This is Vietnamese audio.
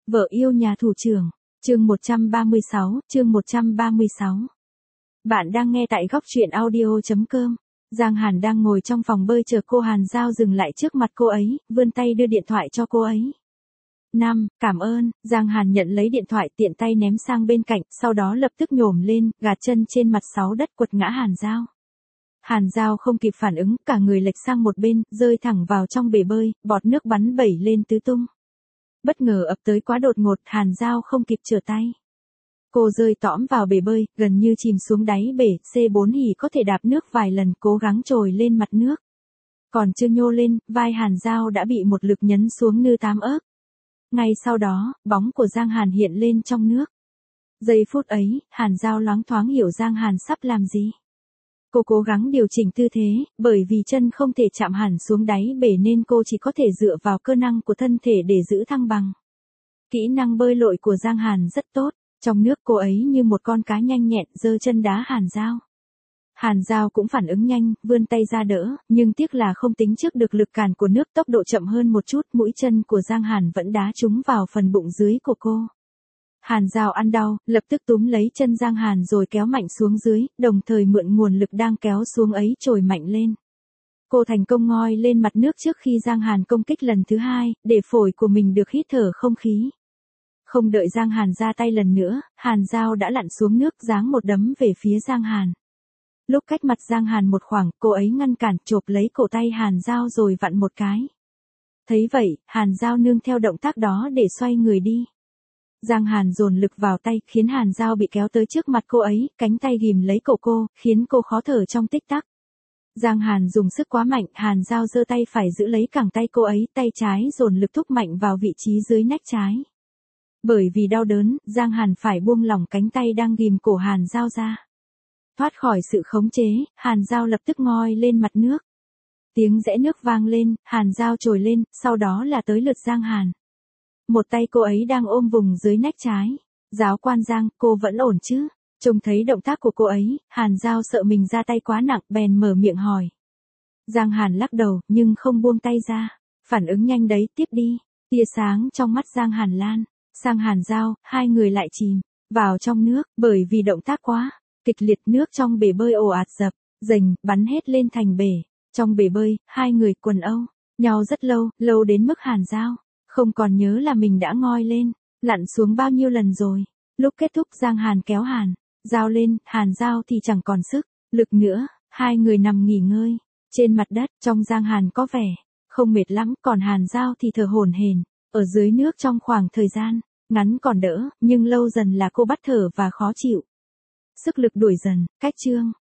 Vợ yêu nhà thủ trưởng, chương 136, chương 136. Bạn đang nghe tại góc truyện audio.com. Giang Hàn đang ngồi trong phòng bơi chờ cô Hàn Giao dừng lại trước mặt cô ấy, vươn tay đưa điện thoại cho cô ấy. Cảm ơn. Giang Hàn nhận lấy điện thoại tiện tay ném sang bên cạnh, sau đó lập tức nhổm lên, gạt chân trên mặt sáu đất quật ngã Hàn Giao. Hàn Giao không kịp phản ứng, cả người lệch sang một bên, rơi thẳng vào trong bể bơi, bọt nước bắn bẩy lên tứ tung. Bất ngờ ập tới quá đột ngột, Hàn Giao không kịp trở tay. Cô rơi tõm vào bể bơi, gần như chìm xuống đáy bể, C4 hỉ có thể đạp nước vài lần, cố gắng trồi lên mặt nước. Còn chưa nhô lên, vai Hàn Giao đã bị một lực nhấn xuống như tám ớp. Ngay sau đó, bóng của Giang Hàn hiện lên trong nước. Giây phút ấy, Hàn Giao loáng thoáng hiểu Giang Hàn sắp làm gì. Cô cố gắng điều chỉnh tư thế, bởi vì chân không thể chạm hẳn xuống đáy bể nên cô chỉ có thể dựa vào cơ năng của thân thể để giữ thăng bằng. Kỹ năng bơi lội của Giang Hàn rất tốt, trong nước cô ấy như một con cá nhanh nhẹn giơ chân đá Hàn Giao. Hàn Giao cũng phản ứng nhanh, vươn tay ra đỡ, nhưng tiếc là không tính trước được lực cản của nước, tốc độ chậm hơn một chút, mũi chân của Giang Hàn vẫn đá trúng vào phần bụng dưới của cô. Hàn Giao ăn đau, lập tức túm lấy chân Giang Hàn rồi kéo mạnh xuống dưới, đồng thời mượn nguồn lực đang kéo xuống ấy trồi mạnh lên. Cô thành công ngoi lên mặt nước trước khi Giang Hàn công kích lần thứ hai, để phổi của mình được hít thở không khí. Không đợi Giang Hàn ra tay lần nữa, Hàn Giao đã lặn xuống nước giáng một đấm về phía Giang Hàn. Lúc cách mặt Giang Hàn một khoảng, cô ấy ngăn cản, chộp lấy cổ tay Hàn Giao rồi vặn một cái. Thấy vậy, Hàn Giao nương theo động tác đó để xoay người đi. Giang Hàn dồn lực vào tay, khiến Hàn Giao bị kéo tới trước mặt cô ấy, cánh tay ghìm lấy cổ cô, khiến cô khó thở trong tích tắc. Giang Hàn dùng sức quá mạnh, Hàn Giao giơ tay phải giữ lấy cẳng tay cô ấy, tay trái dồn lực thúc mạnh vào vị trí dưới nách trái. Bởi vì đau đớn, Giang Hàn phải buông lỏng cánh tay đang ghìm cổ Hàn Giao ra. Thoát khỏi sự khống chế, Hàn Giao lập tức ngoi lên mặt nước. Tiếng rẽ nước vang lên, Hàn Giao trồi lên, sau đó là tới lượt Giang Hàn. Một tay cô ấy đang ôm vùng dưới nách trái. Giáo quan Giang, cô vẫn ổn chứ? Trông thấy động tác của cô ấy, Hàn Giao sợ mình ra tay quá nặng, bèn mở miệng hỏi. Giang Hàn lắc đầu, nhưng không buông tay ra. Phản ứng nhanh đấy, tiếp đi. Tia sáng trong mắt Giang Hàn lan sang Hàn Giao, hai người lại chìm vào trong nước, bởi vì động tác quá kịch liệt, nước trong bể bơi ồ ạt dập dềnh, bắn hết lên thành bể. Trong bể bơi, hai người quần âu nhau rất lâu đến mức Hàn Giao không còn nhớ là mình đã ngoi lên, lặn xuống bao nhiêu lần rồi. Lúc kết thúc Giang Hàn kéo Hàn Giao lên, Hàn Giao thì chẳng còn sức lực nữa, hai người nằm nghỉ ngơi trên mặt đất. Trong Giang Hàn có vẻ không mệt lắm, còn Hàn Giao thì thở hổn hển ở dưới nước trong khoảng thời gian ngắn còn đỡ, nhưng lâu dần là cô bắt thở và khó chịu. Sức lực đuổi dần, cách chương.